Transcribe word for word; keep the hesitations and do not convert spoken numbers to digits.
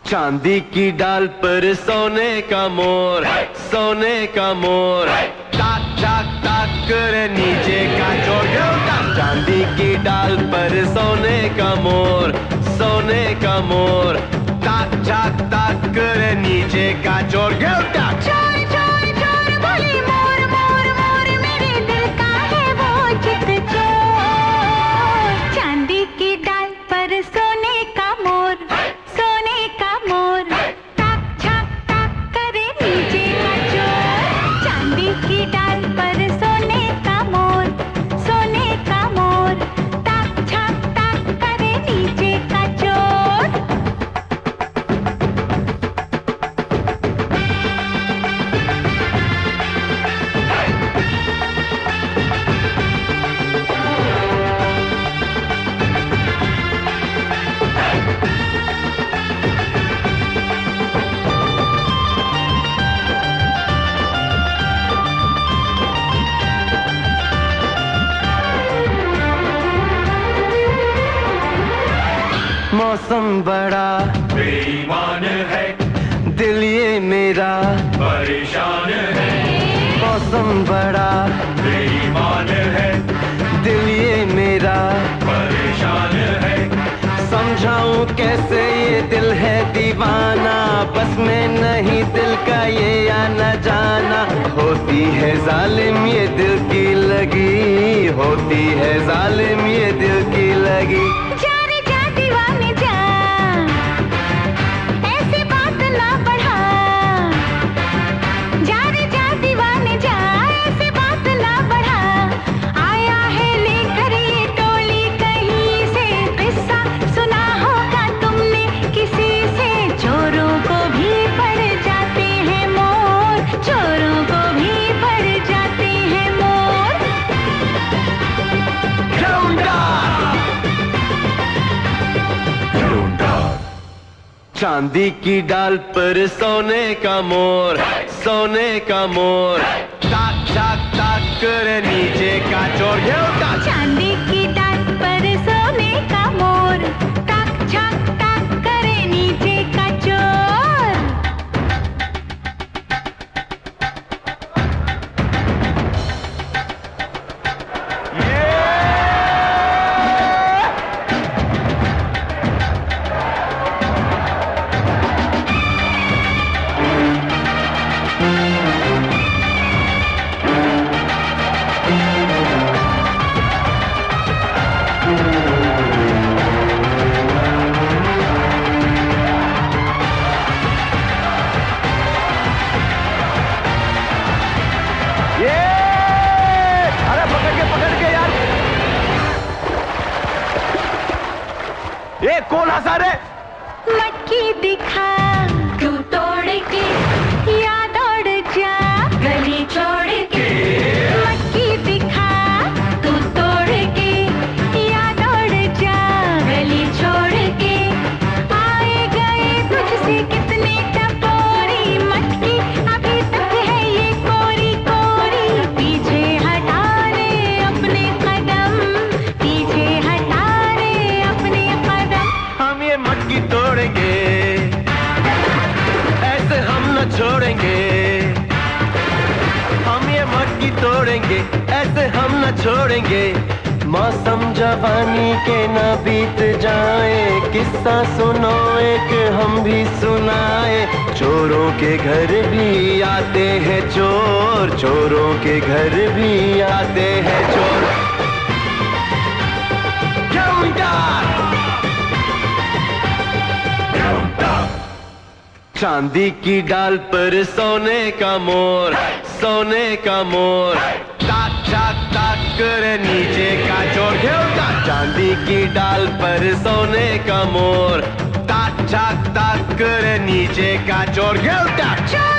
चांदी की डाल पर सोने का मोर, सोने का मोर, ताक ताक ताक करे नीचे का चोर। चांदी की डाल पर सोने का मोर, सोने का मोर, ताक ताक ताक करे नीचे का चोर। चोर चोर चोर बोले मोर मोर मोर, मेरे दिल का है वो चित चोर। चांदी की डाल पर सोने का मोर, सोने का मोर, ताक झाक ताक करे नीचे का चोर। चांदी की डाल पर सोने का मोर, सोने का मोर, ताक झाक ताक करे नीचे का चोर। मौसम बड़ा बेईमान है, दिल ये मेरा परेशान है। मौसम बड़ा बेईमान है, दिल ये मेरा परेशान है। समझाऊं कैसे ये दिल है दीवाना, बस में नहीं दिल का ये आना जाना। होती है जालिम ये दिल की लगी, होती है जालिम ये दिल की लगी। चांदी की डाल पर सोने का मोर, सोने का मोर, ताक ताक ताक करे नीचे का चोर। चांदी की डाल पर सोने का मोर, ताक झाक ताक करे नीचे का चोर। ये कौन हंसा रे? मटकी दिखा तू तोड़ के, याद उड़ जा गली छोड़ के। मटकी दिखा तू तोड़ के, याद उड़ जा गली छोड़ के। आए गए तुझसे कितने टपोरी, मटकी अभी तक है ये कोरी कोरी। पीछे हटा रे अपने कदम, पीछे हटा रे अपने कदम। हम ये मटकी तोड़ेंगे, ऐसे हम न छोड़ेंगे। हम ये मटकी तोड़ेंगे, ऐसे हम न छोड़ेंगे। मौसम जवानी के न बीत जाए, किस्सा सुनो एक हम भी सुनाए। चोरों के घर भी आते हैं चोर, चोरों के घर भी आते हैं चोर। चांदी की डाल पर सोने का मोर, सोने का मोर, ताक ताक ताक करे नीचे का चोर। चांदी की डाल पर सोने का मोर, ताक ताक ताक करे नीचे का चोर।